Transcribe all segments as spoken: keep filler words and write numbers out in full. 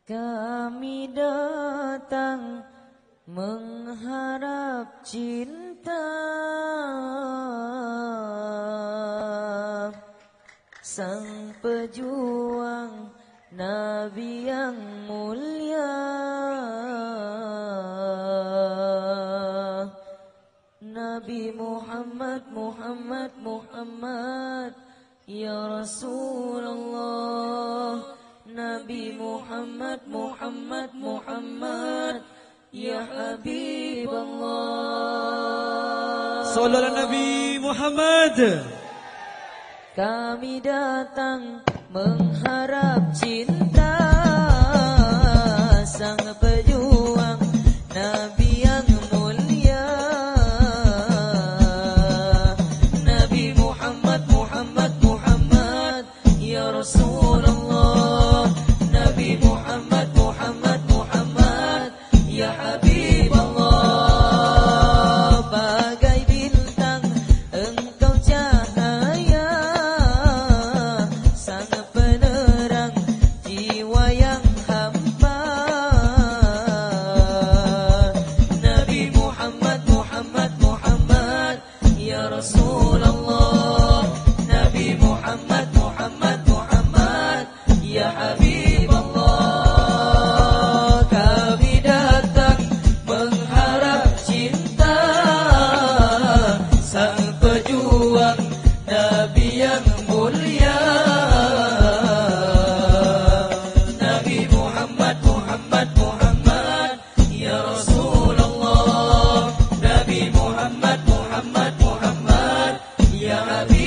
Kami datang mengharap cinta sang pejuang Nabi yang mulia, Nabi Muhammad, Muhammad, Muhammad, ya Rasulullah. Nabi Muhammad, Muhammad, Muhammad, ya Habibullah. Sallallahu Nabi Muhammad. Kami datang mengharap cinta sang pejuang Nabi yang mulia, Nabi Muhammad, Muhammad, Muhammad, ya Rasulullah. Nabi Muhammad, Muhammad, Muhammad, ya Habibullah. Bagai bintang engkau cahaya, sang penerang jiwa yang hamba. Nabi Muhammad, Muhammad, Muhammad, ya Rasulullah. Nabi Muhammad, Muhammad, Muhammad, ya Habibullah. Kami datang mengharap cinta sang pejuang Nabi yang mulia, Nabi Muhammad, Muhammad, Muhammad, ya Rasulullah. Nabi Muhammad, Muhammad, Muhammad, ya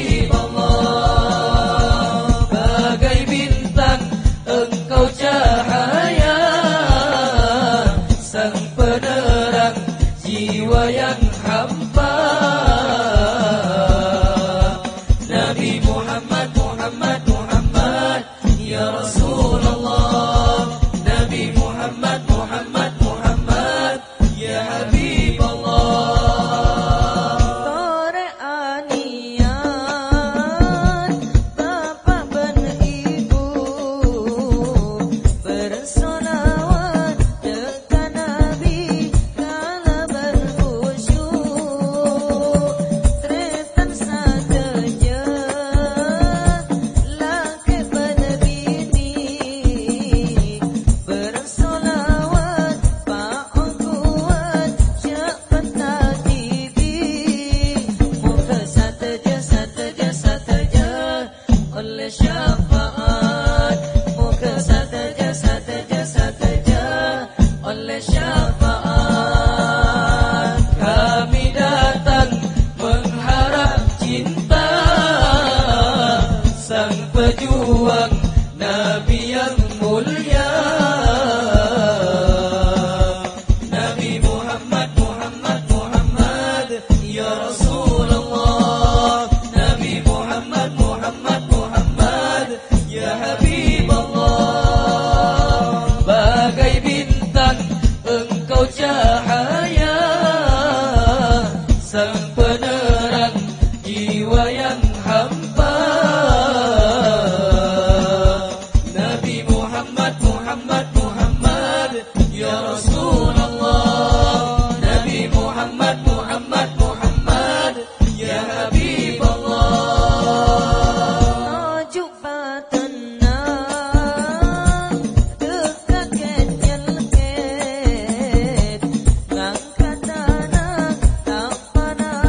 Habibullah. Bagai bintang engkau cahaya, sang penerang jiwa yang hamba. Nabi Muhammad, Muhammad, Muhammad, ya Rasulullah. Nabi Muhammad, Muhammad, Muhammad, ya Habibullah. Tore anian bapak dan ibu bersolawat dekat Nabi kala berkhusyuk. Tretan sateja laki berbini bersolawat pak kuat cepat takibi. Muka sateja, sateja, sateja oleh syafaat. Muka sateja, sateja, sateja oleh syafaat. Kami datang mengharap cinta sang pejuang Nabi yang mulia, Nabi Muhammad, Muhammad, Muhammad, ya Rasulullah. Nabi Muhammad, Muhammad, Muhammad, ya Habibullah. Bagai bintang engkau cahaya, sang penerang jiwa yang hamba. Nabi Muhammad, Muhammad, Muhammad, ya Rasulullah. Nabi Muhammad, Muhammad, Muhammad, ya Habibullah. Tajuk patenang dekat kecelket, ngangkat tanah tak pernah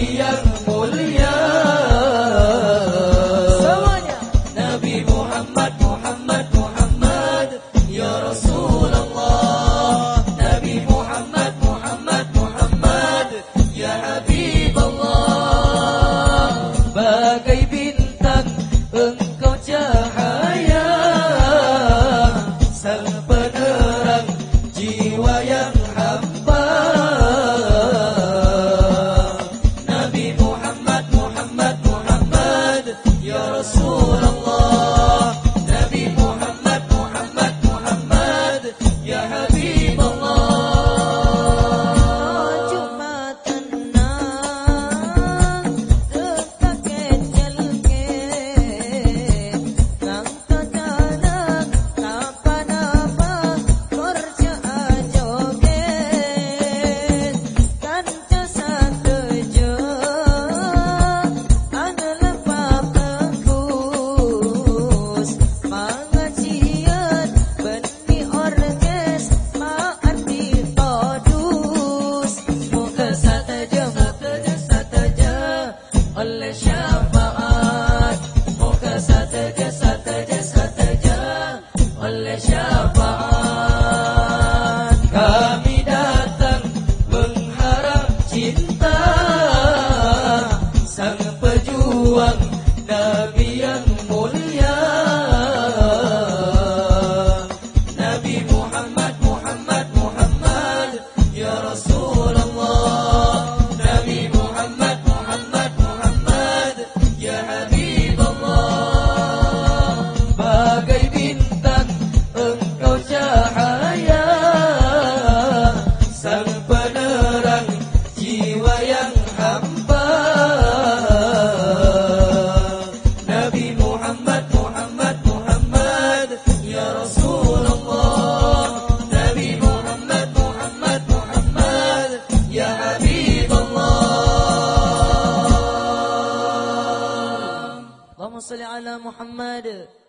Nabi yang mulia. Semuanya. Nabi Muhammad, Muhammad, Muhammad, ya Rasulullah. Nabi Muhammad, Muhammad, Muhammad, ya Habibullah. Bagai bintang engkau cahaya, sang penerang jiwa yang hamba. Nabi Muhammad, Muhammad, Muhammad, ya Rasulullah. Nabi Muhammad, Muhammad, Muhammad, ya Habibullah. Cuma tenang dekat kecelke, nang tenang apa-apa kerja joget, kanca sateja anu lepak tengkus, mangacian beni orkes maarti todus. Moga sateja, moga sateja oleh syafaat. Moga sateja, sateja, sateja oleh syafaat. Kami datang mengharap cinta, sang pejuang Nabi yang mulia. Nabi Muhammad, Muhammad, Muhammad, ya Rasulullah. Nabi Muhammad, Muhammad, Muhammad, ya Habibullah. Bagai bintang engkau cahaya, sang penerang jiwa yang hamba. Nabi Muhammad, Muhammad, Muhammad, ya Rasulullah. Nabi Muhammad, Muhammad, Muhammad, ya Habibullah. Allahumma salli ala Muhammad.